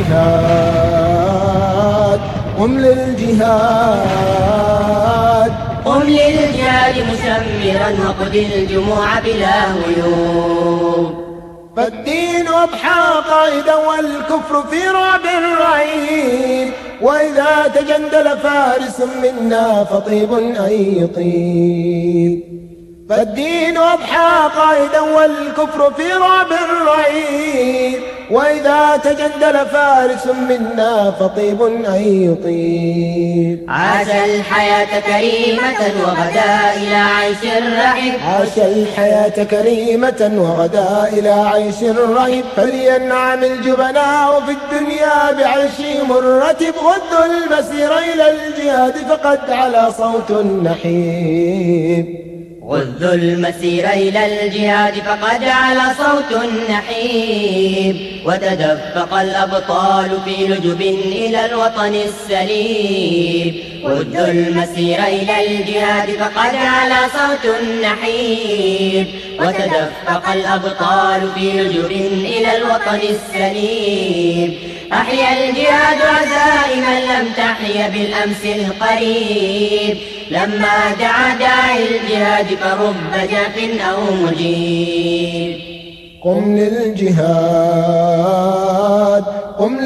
للجهاد قم للجهاد قم للجهاد مشمرا وقد الجموع بلا غيوب. فالدين أضحى قائدا والكفر في رعب رهيب، وإذا تجندل فارس منا فطيب أن يطيب. فالدين أضحى قائدا والكفر في رعب رهيب، وإذا تجندل فارس منا فطيب أن يطيب. عاش الحياة كريمة وغدا إلى عيش رحيب. عاش الحياة كريمة وغدا إلى عيش رهيب. فلينعم الجبناء في الدنيا بعيش مرتب، غضوا المسير إلى الجهاد فقد على صوت نحيب. غضوا المسير إلى الجهاد فقد على صوت نحيب. وتدفق الأبطال في لجب إلى الوطن السليم. غضوا المسير إلى الجهاد فقد على صوت نحيب. وتدفق الأبطال في لجب إلى الوطن السليم. أحيا الجهاد عزائما لم تحيا بالأمس القريب. لما دعا داعي الجهاد فرب جاف أو مجيب. قم للجهاد قم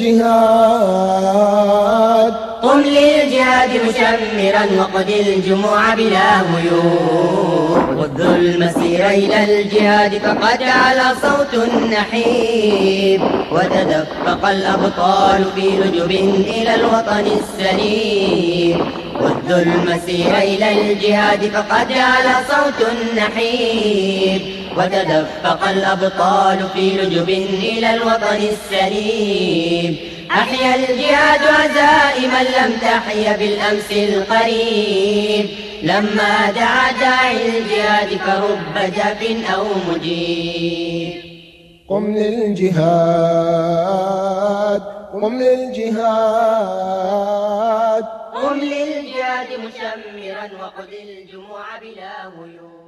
للجهاد قم للجهاد مشمرا وقد الجموع بلا غيوب. غضوا المسير إلى الجهاد فقد على صوت نحيب. وتدفق الأبطال في لجب إلى الوطن السليم. غضوا المسير إلى الجهاد فقد على صوت نحيب. وتدفق الأبطال في لجب إلى الوطن السليم. أحيا الجهاد عزائما لم تحيا بالأمس القريب. لما دعا داعي الجهاد فرب جاف أو مجيب. قم للجهاد قم للجهاد قم للجهاد مشمرا وقد الجموع بلا غيوب.